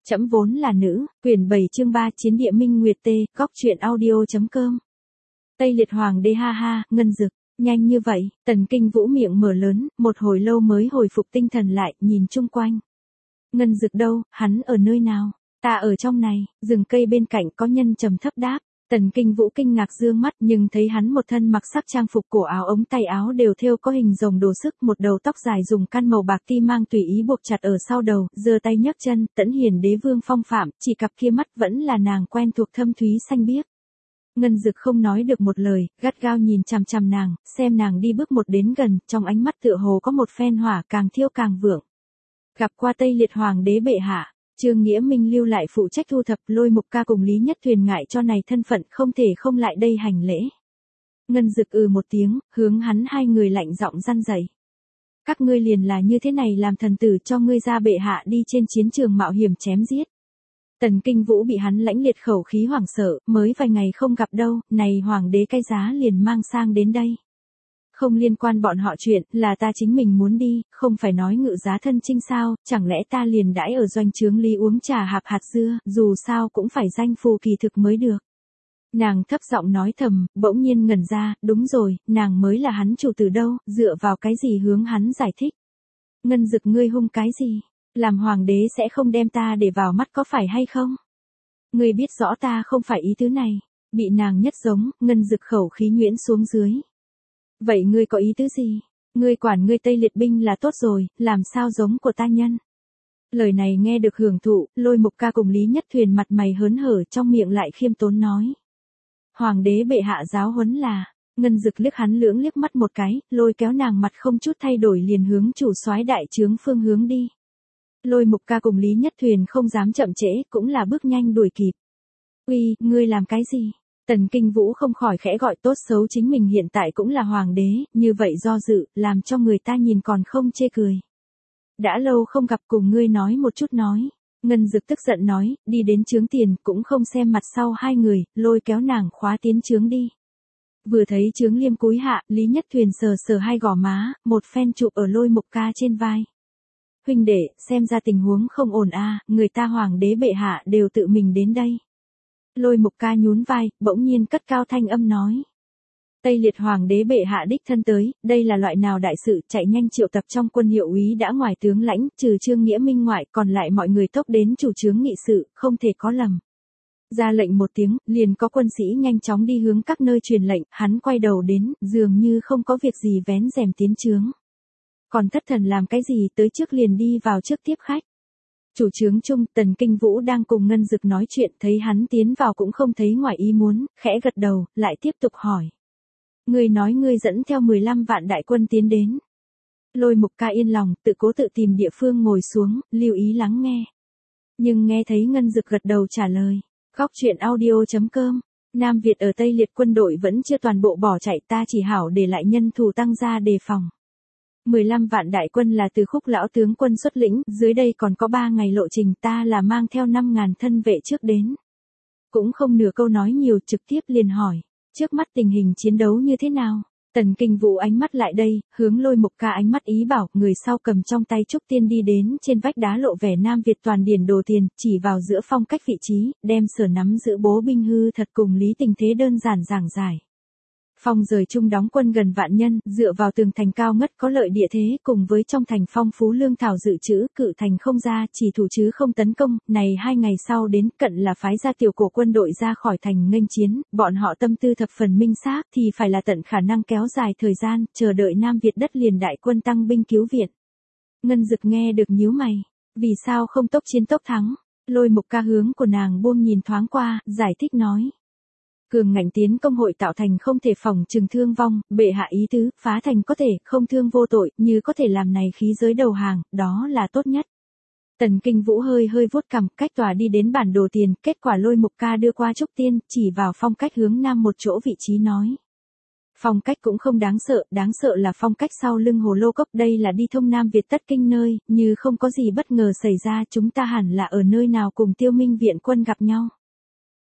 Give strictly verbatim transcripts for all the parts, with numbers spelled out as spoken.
Trẫm vốn là nữ, quyển bảy chương ba chiến địa minh nguyệt tê, góc truyện audio.com. Tây Liệt Hoàng đế ha ha, Ngân Dực, nhanh như vậy, Tần Kinh Vũ miệng mở lớn, một hồi lâu mới hồi phục tinh thần lại, nhìn chung quanh. Ngân Dực đâu, hắn ở nơi nào? Ta ở trong này, rừng cây bên cạnh có nhân trầm thấp đáp. Tần Kinh Vũ kinh ngạc dương mắt nhưng thấy hắn một thân mặc sắc trang phục cổ áo ống tay áo đều thêu có hình rồng đồ sức, một đầu tóc dài dùng căn màu bạc ti mang tùy ý buộc chặt ở sau đầu, giơ tay nhấc chân, tẫn hiền đế vương phong phạm, chỉ cặp kia mắt vẫn là nàng quen thuộc thâm thúy xanh biếc. Ngân Dực không nói được một lời, gắt gao nhìn chằm chằm nàng, xem nàng đi bước một đến gần, trong ánh mắt tựa hồ có một phen hỏa càng thiêu càng vượng. Gặp qua Tây Liệt Hoàng đế bệ hạ. Trương Nghĩa Minh lưu lại phụ trách thu thập, Lôi Mục Ca cùng Lý Nhất Thuyền ngại cho này thân phận không thể không lại đây hành lễ. Ngân Dực ừ một tiếng, hướng hắn hai người lạnh giọng răn dậy. Các ngươi liền là như thế này làm thần tử cho ngươi ra bệ hạ đi trên chiến trường mạo hiểm chém giết. Tần Kinh Vũ bị hắn lãnh liệt khẩu khí hoảng sợ, mới vài ngày không gặp đâu, này hoàng đế cái giá liền mang sang đến đây. Không liên quan bọn họ chuyện, là ta chính mình muốn đi, không phải nói ngự giá thân chinh sao, chẳng lẽ ta liền đãi ở doanh trướng Lý uống trà hạp hạt dưa, dù sao cũng phải danh phù kỳ thực mới được. Nàng thấp giọng nói thầm, bỗng nhiên ngẩn ra, đúng rồi, nàng mới là hắn chủ tử đâu, dựa vào cái gì hướng hắn giải thích. Ngân Dực ngươi hung cái gì, làm hoàng đế sẽ không đem ta để vào mắt có phải hay không? Ngươi biết rõ ta không phải ý tứ này, bị nàng nhất giống, Ngân Dực khẩu khí nhuyễn xuống dưới. Vậy ngươi có ý tứ gì? Ngươi quản ngươi Tây Liệt binh là tốt rồi, làm sao giống của ta nhân? Lời này nghe được hưởng thụ, Lôi Mục Ca cùng Lý Nhất Thuyền mặt mày hớn hở trong miệng lại khiêm tốn nói. Hoàng đế bệ hạ giáo huấn là, Ngân Dực liếc hắn lưỡng liếc mắt một cái, lôi kéo nàng mặt không chút thay đổi liền hướng chủ soái đại trướng phương hướng đi. Lôi Mục Ca cùng Lý Nhất Thuyền không dám chậm trễ, cũng là bước nhanh đuổi kịp. Uy, ngươi làm cái gì? Tần Kinh Vũ không khỏi khẽ gọi tốt xấu chính mình hiện tại cũng là hoàng đế, như vậy do dự, làm cho người ta nhìn còn không chê cười. Đã lâu không gặp cùng ngươi nói một chút nói. Ngân Dực tức giận nói, đi đến trướng tiền, cũng không xem mặt sau hai người, lôi kéo nàng khóa tiến trướng đi. Vừa thấy trướng liêm cúi hạ, Lý Nhất Thuyền sờ sờ hai gò má, một phen chụp ở Lôi Mục Ca trên vai. Huynh đệ, xem ra tình huống không ổn a, người ta hoàng đế bệ hạ đều tự mình đến đây. Lôi Mục Ca nhún vai, bỗng nhiên cất cao thanh âm nói. Tây Liệt Hoàng đế bệ hạ đích thân tới, đây là loại nào đại sự, chạy nhanh triệu tập trong quân hiệu úy đã ngoài tướng lãnh, trừ Trương Nghĩa Minh ngoại, còn lại mọi người tốc đến chủ trướng nghị sự, không thể có lầm. Ra lệnh một tiếng, liền có quân sĩ nhanh chóng đi hướng các nơi truyền lệnh, hắn quay đầu đến, dường như không có việc gì vén rèm tiến trướng. Còn thất thần làm cái gì tới trước liền đi vào trước tiếp khách. Chủ trướng chung, Tần Kinh Vũ đang cùng Ngân Dực nói chuyện, thấy hắn tiến vào cũng không thấy ngoài ý muốn, khẽ gật đầu, lại tiếp tục hỏi. Ngươi nói ngươi dẫn theo mười lăm vạn đại quân tiến đến. Lôi Mục Ca yên lòng, tự cố tự tìm địa phương ngồi xuống, lưu ý lắng nghe. Nhưng nghe thấy Ngân Dực gật đầu trả lời. Góc truyện audio.com. Nam Việt ở Tây Liệt quân đội vẫn chưa toàn bộ bỏ chạy, ta chỉ hảo để lại nhân thủ tăng ra đề phòng. mười lăm vạn đại quân là từ Khúc lão tướng quân xuất lĩnh, dưới đây còn có ba ngày lộ trình, ta là mang theo năm ngàn thân vệ trước đến. Cũng không nửa câu nói nhiều, trực tiếp liền hỏi, trước mắt tình hình chiến đấu như thế nào? Tần Kinh Vũ ánh mắt lại đây, hướng Lôi Mục Ca ánh mắt ý bảo, người sau cầm trong tay trúc tiên đi đến trên vách đá lộ vẻ Nam Việt toàn điển đồ tiền, chỉ vào giữa phong cách vị trí, đem sở nắm giữ bố binh hư thật cùng lý tình thế đơn giản giảng giải. Phong rời chung đóng quân gần vạn nhân, dựa vào tường thành cao ngất có lợi địa thế, cùng với trong thành phong phú lương thảo dự trữ, cự thành không ra, chỉ thủ chứ không tấn công. Này hai ngày sau đến, cận là phái ra tiểu cổ quân đội ra khỏi thành nghênh chiến, bọn họ tâm tư thập phần minh xác, thì phải là tận khả năng kéo dài thời gian, chờ đợi Nam Việt đất liền đại quân tăng binh cứu viện. Ngân Dực nghe được nhíu mày, vì sao không tốc chiến tốc thắng? Lôi Mục Ca hướng của nàng buông nhìn thoáng qua, giải thích nói. Cường ngạnh tiến công hội tạo thành không thể phòng trừng thương vong, bệ hạ ý tứ, phá thành có thể, không thương vô tội, như có thể làm này khí giới đầu hàng, đó là tốt nhất. Tần Kinh Vũ hơi hơi vuốt cằm, cách tòa đi đến bản đồ tiền, kết quả Lôi Mục Ca đưa qua trúc tiên, chỉ vào phong cách hướng nam một chỗ vị trí nói. Phong cách cũng không đáng sợ, đáng sợ là phong cách sau lưng hồ lô cốc, đây là đi thông Nam Việt tất kinh nơi, như không có gì bất ngờ xảy ra, chúng ta hẳn là ở nơi nào cùng Tiêu Minh viện quân gặp nhau.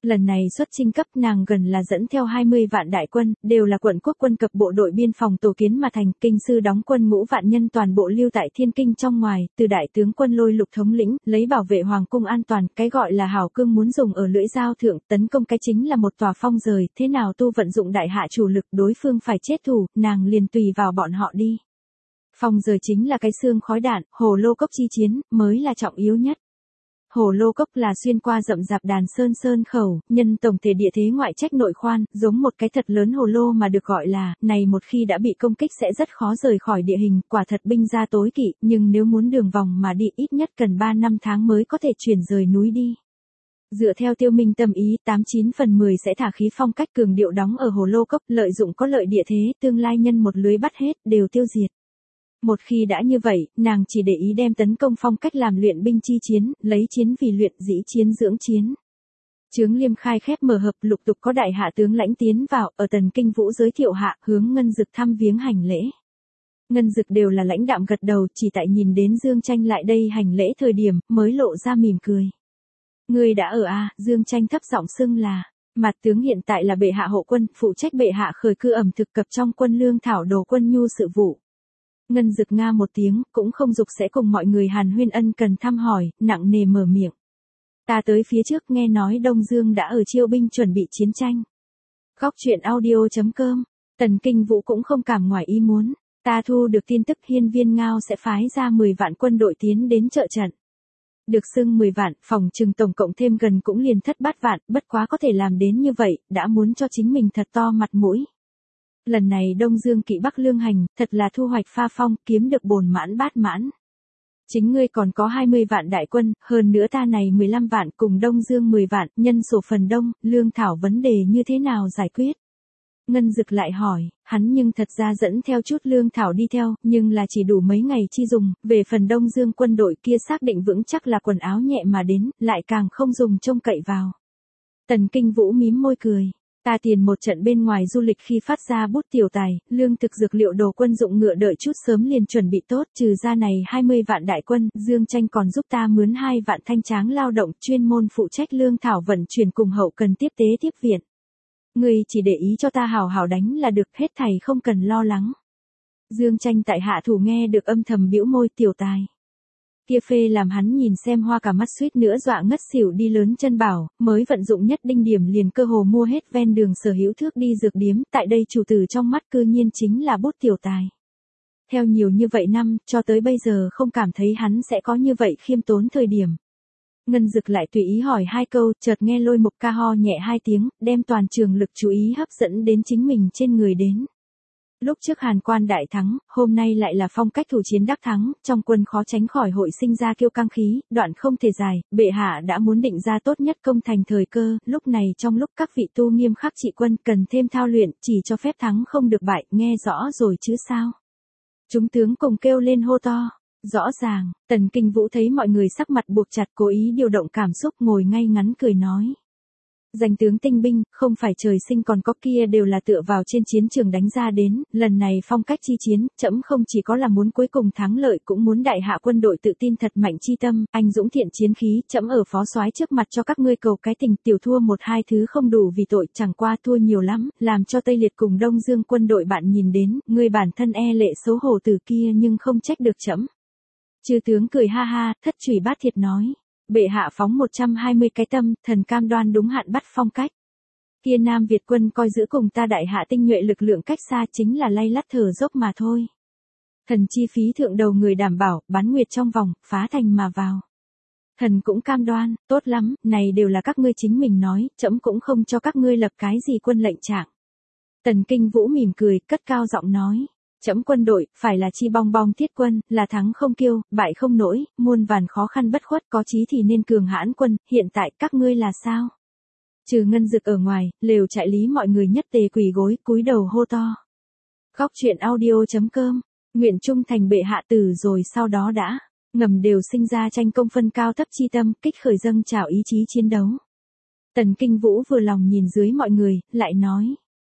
Lần này xuất chinh cấp nàng gần là dẫn theo hai mươi vạn đại quân, đều là quận quốc quân cập bộ đội biên phòng tổ kiến mà thành, kinh sư đóng quân ngũ vạn nhân toàn bộ lưu tại thiên kinh trong ngoài, từ đại tướng quân Lôi Lục thống lĩnh, lấy bảo vệ hoàng cung an toàn, cái gọi là hảo cương muốn dùng ở lưỡi dao thượng, tấn công cái chính là một tòa phong rời, thế nào tu vận dụng đại hạ chủ lực đối phương phải chết thủ, nàng liền tùy vào bọn họ đi. Phong rời chính là cái xương khói đạn, hồ lô cốc chi chiến, mới là trọng yếu nhất. Hồ lô cốc là xuyên qua rậm rạp đàn sơn sơn khẩu, nhân tổng thể địa thế ngoại trách nội khoan, giống một cái thật lớn hồ lô mà được gọi là, này một khi đã bị công kích sẽ rất khó rời khỏi địa hình, quả thật binh gia tối kỵ, nhưng nếu muốn đường vòng mà đi ít nhất cần ba năm tháng mới có thể chuyển rời núi đi. Dựa theo Tiêu Minh tâm ý, tám chín phần mười sẽ thả khí phong cách cường điệu đóng ở hồ lô cốc, lợi dụng có lợi địa thế, tương lai nhân một lưới bắt hết, đều tiêu diệt. Một khi đã như vậy, nàng chỉ để ý đem tấn công phong cách làm luyện binh chi chiến, lấy chiến vì luyện dĩ chiến dưỡng chiến. Chướng Liêm khai khép mở hợp lục tục có đại hạ tướng lãnh tiến vào, ở Tần Kinh Vũ giới thiệu hạ, hướng Ngân Dực thăm viếng hành lễ. Ngân Dực đều là lãnh đạm gật đầu, chỉ tại nhìn đến Dương Tranh lại đây hành lễ thời điểm, mới lộ ra mỉm cười. Người đã ở a? Dương Tranh thấp giọng xưng là. Mặt tướng hiện tại là bệ hạ hộ quân, phụ trách bệ hạ khởi cư ẩm thực cập trong quân lương thảo đồ quân nhu sự vụ. Ngân Dực nga một tiếng, cũng không dục sẽ cùng mọi người hàn huyên ân cần thăm hỏi, nặng nề mở miệng. Ta tới phía trước nghe nói Đông Dương đã ở chiêu binh chuẩn bị chiến tranh. Góc truyện audio chấm com, Tần Kinh Vũ cũng không cảm ngoài ý muốn, ta thu được tin tức Hiên Viên Ngao sẽ phái ra mười vạn quân đội tiến đến trợ trận. Được xưng mười vạn, phòng trừng tổng cộng thêm gần cũng liền thất bát vạn, bất quá có thể làm đến như vậy, đã muốn cho chính mình thật to mặt mũi. Lần này Đông Dương kỵ Bắc lương hành, thật là thu hoạch pha phong, kiếm được bồn mãn bát mãn. Chính ngươi còn có hai mươi vạn đại quân, hơn nữa ta này mười lăm vạn cùng Đông Dương mười vạn, nhân số phần đông, lương thảo vấn đề như thế nào giải quyết? Ngân Dực lại hỏi, hắn nhưng thật ra dẫn theo chút lương thảo đi theo, nhưng là chỉ đủ mấy ngày chi dùng, về phần Đông Dương quân đội kia xác định vững chắc là quần áo nhẹ mà đến, lại càng không dùng trông cậy vào. Tần Kinh Vũ mím môi cười. Ta tiền một trận bên ngoài du lịch khi phát ra bút tiểu tài, lương thực dược liệu đồ quân dụng ngựa đợi chút sớm liền chuẩn bị tốt, trừ ra này hai mươi vạn đại quân, Dương Tranh còn giúp ta mướn hai vạn thanh tráng lao động chuyên môn phụ trách lương thảo vận chuyển cùng hậu cần tiếp tế tiếp viện. Người chỉ để ý cho ta hào hào đánh là được, hết thảy không cần lo lắng. Dương Tranh tại hạ thủ nghe được âm thầm bĩu môi, tiểu tài. Kia phê làm hắn nhìn xem hoa cả mắt suýt nữa dọa ngất xỉu đi lớn chân bảo, mới vận dụng nhất đinh điểm liền cơ hồ mua hết ven đường sở hữu thước đi dược điếm, tại đây chủ tử trong mắt cư nhiên chính là bút tiểu tài. Theo nhiều như vậy năm, cho tới bây giờ không cảm thấy hắn sẽ có như vậy khiêm tốn thời điểm. Ngân Dực lại tùy ý hỏi hai câu, chợt nghe Lôi Mục ca ho nhẹ hai tiếng, đem toàn trường lực chú ý hấp dẫn đến chính mình trên người đến. Lúc trước Hàn Quan đại thắng, hôm nay lại là phong cách thủ chiến đắc thắng, trong quân khó tránh khỏi hội sinh ra kiêu căng khí, đoạn không thể dài, bệ hạ đã muốn định ra tốt nhất công thành thời cơ, lúc này trong lúc các vị tu nghiêm khắc trị quân cần thêm thao luyện, chỉ cho phép thắng không được bại, nghe rõ rồi chứ sao. Chúng tướng cùng kêu lên hô to. Rõ ràng, Tần Kinh Vũ thấy mọi người sắc mặt buộc chặt cố ý điều động cảm xúc ngồi ngay ngắn cười nói. Danh tướng tinh binh, không phải trời sinh còn có kia đều là tựa vào trên chiến trường đánh ra đến, lần này phong cách chi chiến, trẫm không chỉ có là muốn cuối cùng thắng lợi cũng muốn đại hạ quân đội tự tin thật mạnh chi tâm, anh dũng thiện chiến khí, trẫm ở phó soái trước mặt cho các ngươi cầu cái tình, tiểu thua một hai thứ không đủ vì tội, chẳng qua thua nhiều lắm, làm cho Tây Liệt cùng Đông Dương quân đội bạn nhìn đến, ngươi bản thân e lệ xấu hổ từ kia nhưng không trách được trẫm. Chư tướng cười ha ha, thất chủy bát thiệt nói. Bệ hạ phóng một trăm hai mươi cái tâm, thần cam đoan đúng hạn bắt phong cách. Kia Nam Việt quân coi giữ cùng ta đại hạ tinh nhuệ lực lượng cách xa chính là lay lắt thở dốc mà thôi. Thần chi phí thượng đầu người đảm bảo, bán nguyệt trong vòng, phá thành mà vào. Thần cũng cam đoan, tốt lắm, này đều là các ngươi chính mình nói, trẫm cũng không cho các ngươi lập cái gì quân lệnh trạng. Tần Kinh Vũ mỉm cười, cất cao giọng nói. Trẫm quân đội, phải là chi bong bong thiết quân, là thắng không kiêu, bại không nổi, muôn vàn khó khăn bất khuất, có chí thì nên cường hãn quân, hiện tại các ngươi là sao? Trừ Ngân Dực ở ngoài, lều trại lý mọi người nhất tề quỳ gối, cúi đầu hô to. Góc truyện audio chấm com, nguyện trung thành bệ hạ tử rồi sau đó đã, ngầm đều sinh ra tranh công phân cao thấp chi tâm, kích khởi dâng trào ý chí chiến đấu. Tần Kinh Vũ vừa lòng nhìn dưới mọi người, lại nói.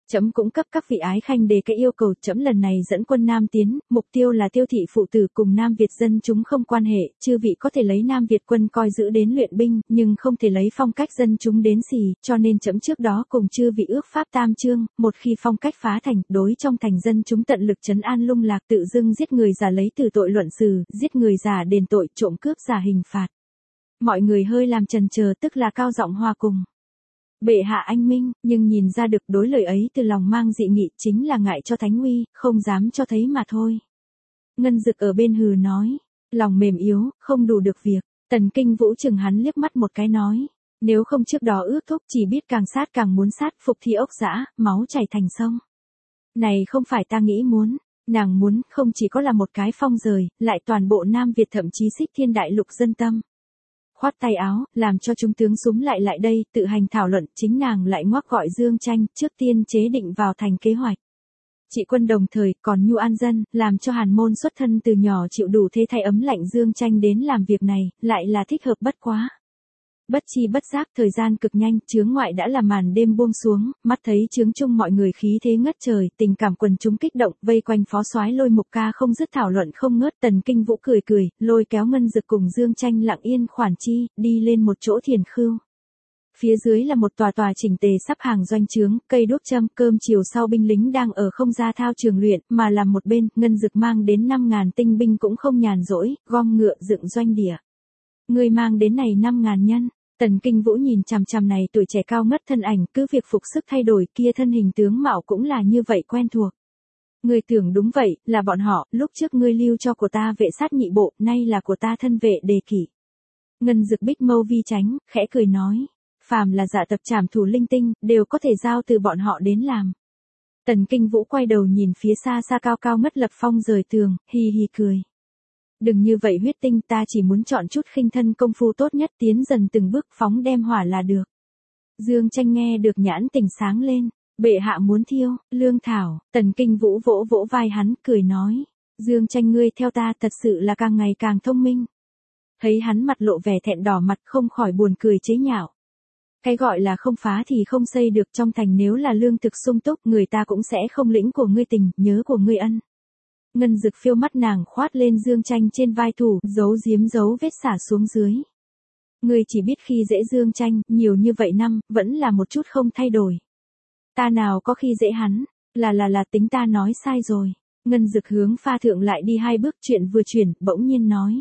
Trẫm cũng cấp các vị ái khanh đề cái yêu cầu, trẫm lần này dẫn quân Nam tiến, mục tiêu là tiêu thị phụ tử cùng Nam Việt dân chúng không quan hệ, chư vị có thể lấy Nam Việt quân coi giữ đến luyện binh, nhưng không thể lấy phong cách dân chúng đến xì, cho nên trẫm trước đó cùng chư vị ước pháp tam chương, một khi phong cách phá thành, đối trong thành dân chúng tận lực trấn an lung lạc, tự dưng giết người giả lấy từ tội luận xử, giết người giả đền tội, trộm cướp giả hình phạt. Mọi người hơi làm chần chờ, tức là cao giọng hòa cùng. Bệ hạ anh minh, nhưng nhìn ra được đối lời ấy từ lòng mang dị nghị, chính là ngại cho thánh uy, không dám cho thấy mà thôi. Ngân Dực ở bên hừ nói, lòng mềm yếu, không đủ được việc. Tần Kinh Vũ chừng hắn liếc mắt một cái nói, nếu không trước đó ước thúc chỉ biết càng sát càng muốn sát, phục thi ốc dã, máu chảy thành sông. Này không phải ta nghĩ muốn, nàng muốn không chỉ có là một cái phong rời, lại toàn bộ Nam Việt thậm chí xích thiên đại lục dân tâm. Khoát tay áo, làm cho chúng tướng súm lại lại đây, tự hành thảo luận, chính nàng lại ngoắc gọi Dương Tranh, trước tiên chế định vào thành kế hoạch. Trị quân đồng thời, còn nhu an dân, làm cho Hàn Môn xuất thân từ nhỏ chịu đủ thế thay ấm lạnh Dương Tranh đến làm việc này, lại là thích hợp bất quá. Bất chi bất giác thời gian cực nhanh, chướng ngoại đã là màn đêm buông xuống, mắt thấy chướng chung mọi người khí thế ngất trời, tình cảm quần chúng kích động, vây quanh phó soái Lôi Mục Ca không dứt thảo luận không ngớt. Tần Kinh Vũ cười cười, lôi kéo Ngân Dực cùng Dương Tranh lặng yên khoản chi, đi lên một chỗ thiền khưu. Phía dưới là một tòa tòa chỉnh tề sắp hàng doanh trướng, cây đuốc châm, cơm chiều sau binh lính đang ở không ra thao trường luyện, mà làm một bên, Ngân Dực mang đến năm ngàn tinh binh cũng không nhàn rỗi, gom ngựa dựng doanh địa. Người mang đến này năm ngàn nhân. Tần Kinh Vũ nhìn chằm chằm này tuổi trẻ cao ngất thân ảnh, cứ việc phục sức thay đổi, kia thân hình tướng mạo cũng là như vậy quen thuộc. Ngươi tưởng đúng vậy, là bọn họ, lúc trước ngươi lưu cho của ta vệ sát nhị bộ, nay là của ta thân vệ đề kỷ. Ngân Dực bích mâu vi tránh, khẽ cười nói, phàm là dạ tập trảm thủ linh tinh, đều có thể giao từ bọn họ đến làm. Tần Kinh Vũ quay đầu nhìn phía xa xa cao cao ngất lập phong rời tường, hi hi cười. Đừng như vậy huyết tinh, ta chỉ muốn chọn chút khinh thân công phu tốt nhất, tiến dần từng bước phóng đem hỏa là được. Dương Tranh nghe được nhãn tình sáng lên, bệ hạ muốn thiêu, lương thảo. Tần Kinh Vũ vỗ vỗ vai hắn, cười nói, Dương Tranh ngươi theo ta thật sự là càng ngày càng thông minh. Thấy hắn mặt lộ vẻ thẹn đỏ mặt, không khỏi buồn cười chế nhạo. Cái gọi là không phá thì không xây được, trong thành nếu là lương thực sung túc, người ta cũng sẽ không lĩnh của ngươi tình, nhớ của ngươi ân. Ngân Dực phiêu mắt nàng khoát lên Dương Tranh trên vai thủ, giấu giếm dấu vết xả xuống dưới. Ngươi chỉ biết khi dễ Dương Tranh, nhiều như vậy năm, vẫn là một chút không thay đổi. Ta nào có khi dễ hắn, là là là tính ta nói sai rồi. Ngân Dực hướng pha thượng lại đi hai bước, chuyện vừa chuyển, bỗng nhiên nói.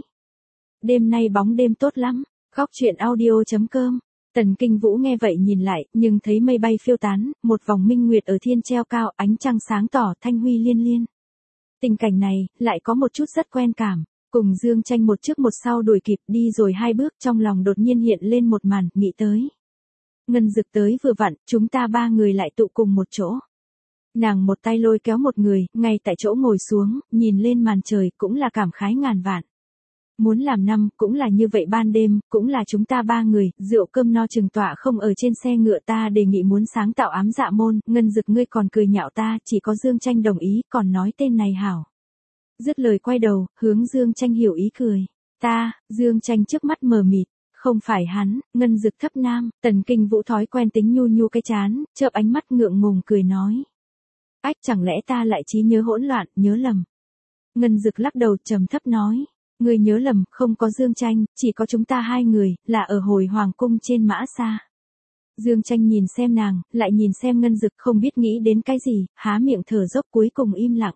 Đêm nay bóng đêm tốt lắm, góc chuyện audio chấm com. Tần Kinh Vũ nghe vậy nhìn lại, nhưng thấy mây bay phiêu tán, một vòng minh nguyệt ở thiên treo cao, ánh trăng sáng tỏ, thanh huy liên liên. Tình cảnh này, lại có một chút rất quen cảm, cùng Dương Tranh một trước một sau đuổi kịp đi rồi hai bước, trong lòng đột nhiên hiện lên một màn, nghĩ tới. Ngân Dực tới vừa vặn, chúng ta ba người lại tụ cùng một chỗ. Nàng một tay lôi kéo một người, ngay tại chỗ ngồi xuống, nhìn lên màn trời, cũng là cảm khái ngàn vạn. Muốn làm năm, cũng là như vậy ban đêm, cũng là chúng ta ba người, rượu cơm no chừng tọa không ở trên xe ngựa, ta đề nghị muốn sáng tạo ám dạ môn, Ngân Dực ngươi còn cười nhạo ta, chỉ có Dương Tranh đồng ý, còn nói tên này hảo. Dứt lời quay đầu, hướng Dương Tranh hiểu ý cười. Ta, Dương Tranh trước mắt mờ mịt, không phải hắn. Ngân Dực thấp nam, Tần Kinh Vũ thói quen tính nhu nhu cái chán, chợp ánh mắt ngượng ngùng cười nói. Ách, chẳng lẽ ta lại trí nhớ hỗn loạn, nhớ lầm. Ngân Dực lắc đầu trầm thấp nói. Ngươi nhớ lầm, không có Dương Tranh, chỉ có chúng ta hai người, là ở hồi hoàng cung trên mã xa. Dương Tranh nhìn xem nàng, lại nhìn xem Ngân Dực, không biết nghĩ đến cái gì, há miệng thở dốc cuối cùng im lặng.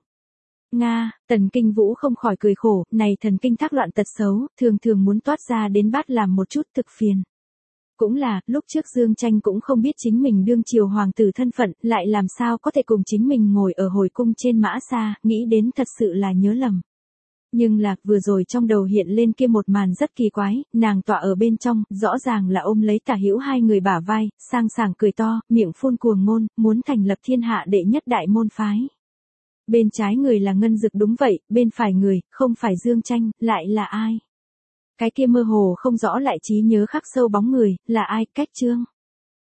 Nga, Tần Kinh Vũ không khỏi cười khổ, này thần kinh thác loạn tật xấu, thường thường muốn toát ra đến bát làm một chút thực phiền. Cũng là, lúc trước Dương Tranh cũng không biết chính mình đương triều hoàng tử thân phận, lại làm sao có thể cùng chính mình ngồi ở hồi cung trên mã xa, nghĩ đến thật sự là nhớ lầm. Nhưng là, vừa rồi trong đầu hiện lên kia một màn rất kỳ quái, nàng tọa ở bên trong, rõ ràng là ôm lấy Tả Hữu hai người bả vai, sang sảng cười to, miệng phun cuồng ngôn, muốn thành lập thiên hạ đệ nhất đại môn phái. Bên trái người là Ngân Dực đúng vậy, bên phải người, không phải Dương Tranh, lại là ai? Cái kia mơ hồ không rõ lại trí nhớ khắc sâu bóng người, là ai? Cách Trương.